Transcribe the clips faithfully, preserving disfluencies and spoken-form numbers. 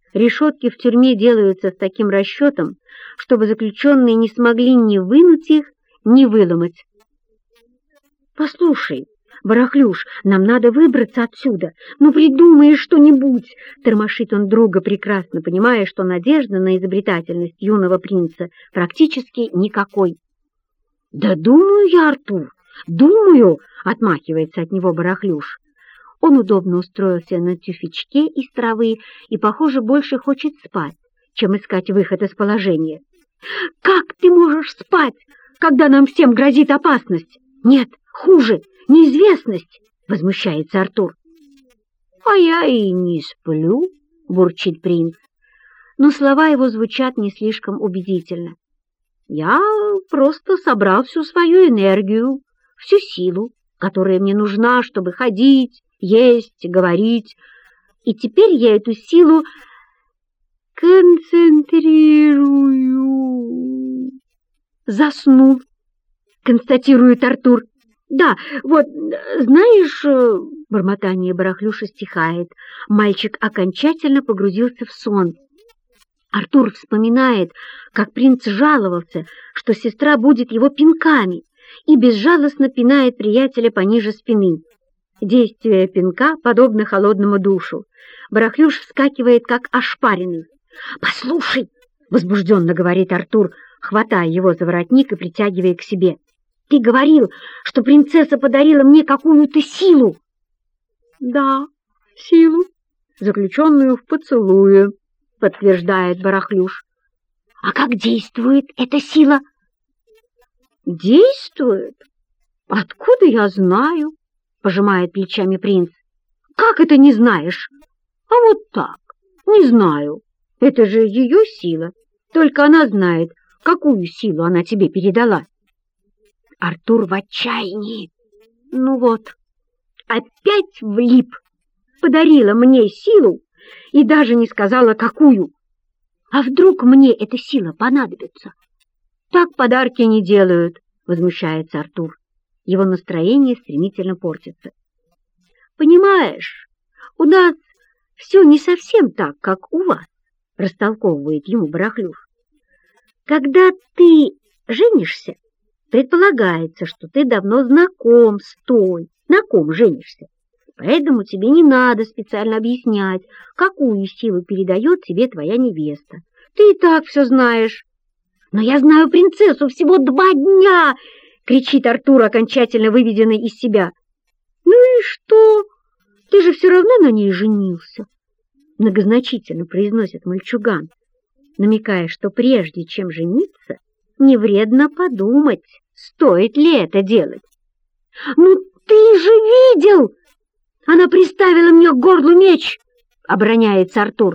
Решетки в тюрьме делаются с таким расчетом, чтобы заключенные не смогли ни вынуть их, ни выломать. «Послушай, Барахлюш, нам надо выбраться отсюда. Ну, придумай что-нибудь!» Тормошит он друга, прекрасно понимая, что надежда на изобретательность юного принца практически никакой. «Да думаю я, Артур, думаю!» — отмахивается от него Барахлюш. Он удобно устроился на тюфячке из травы и, похоже, больше хочет спать, чем искать выход из положения. «Как ты можешь спать, когда нам всем грозит опасность? Нет, хуже, неизвестность!» — возмущается Артур. «А я и не сплю», — бурчит принц. Но слова его звучат не слишком убедительно. «Я просто собрал всю свою энергию, всю силу, которая мне нужна, чтобы ходить, есть, говорить, и теперь я эту силу концентрирую». «Заснул», — констатирует Артур. «Да, вот, знаешь...» Бормотание Барахлюша стихает. Мальчик окончательно погрузился в сон. Артур вспоминает, как принц жаловался, что сестра будет его пинками, и безжалостно пинает приятеля пониже спины. Действие пинка подобно холодному душу. Барахлюш вскакивает, как ошпаренный. «Послушай!» — возбужденно говорит Артур, хватая его за воротник и притягивая к себе. «Ты говорил, что принцесса подарила мне какую-то силу!» «Да, силу, заключенную в поцелуе», — подтверждает Барахлюш. «А как действует эта сила?» «Действует? Откуда я знаю?» — пожимает плечами принц. «Как это не знаешь?» «А вот так, не знаю. Это же ее сила. Только она знает, какую силу она тебе передала». Артур в отчаянии. «Ну вот, опять влип. Подарила мне силу и даже не сказала, какую. А вдруг мне эта сила понадобится?» «Так подарки не делают», — возмущается Артур. Его настроение стремительно портится. «Понимаешь, у нас все не совсем так, как у вас», — растолковывает ему Барахлюш. «Когда ты женишься, предполагается, что ты давно знаком с той, на ком женишься. Поэтому тебе не надо специально объяснять, какую силу передает тебе твоя невеста. Ты и так все знаешь». «Но я знаю принцессу всего два дня!» — кричит Артур, окончательно выведенный из себя. «Ну и что? Ты же все равно на ней женился!» — многозначительно произносит мальчуган, намекая, что прежде чем жениться, не вредно подумать, стоит ли это делать. «Ну ты же видел! Она приставила мне к горлу меч!» — обороняется Артур.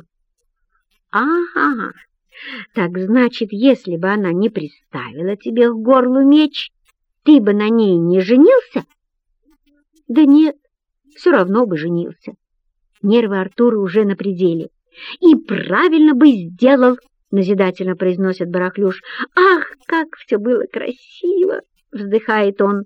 «Ага, так значит, если бы она не приставила тебе к горлу меч, ты бы на ней не женился?» «Да нет, все равно бы женился». Нервы Артура уже на пределе. «И правильно бы сделал», — назидательно произносит Барахлюш. «Ах, как все было красиво!» — вздыхает он.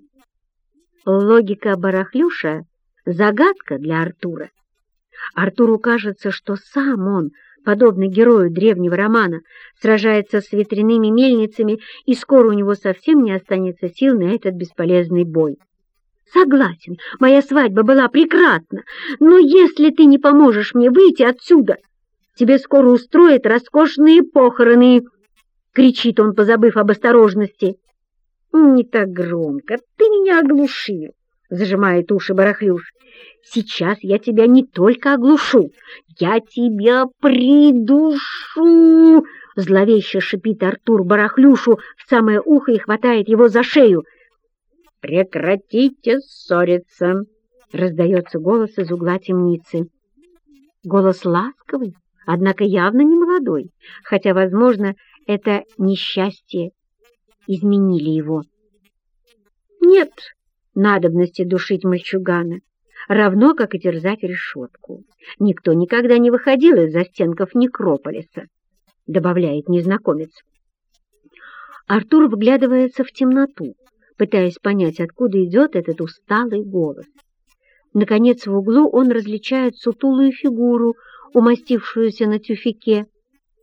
Логика Барахлюша — загадка для Артура. Артуру кажется, что сам он, подобно герою древнего романа, сражается с ветряными мельницами, и скоро у него совсем не останется сил на этот бесполезный бой. «Согласен, моя свадьба была прекрасна, но если ты не поможешь мне выйти отсюда, тебе скоро устроят роскошные похороны!» — кричит он, позабыв об осторожности. «Не так громко, ты меня оглушил!» — зажимает уши Барахлюш. «Сейчас я тебя не только оглушу, я тебя придушу!» Зловеще шипит Артур Барахлюшу в самое ухо и хватает его за шею. «Прекратите ссориться!» — раздается голос из угла темницы. Голос ласковый, однако явно не молодой, хотя, возможно, это несчастье изменили его. Нет надобности душить мальчугана, равно как и терзать решетку. Никто никогда не выходил из застенков некрополиса, добавляет незнакомец. Артур вглядывается в темноту, пытаясь понять, откуда идет этот усталый голос. Наконец, в углу он различает сутулую фигуру умастившуюся на тюфяке,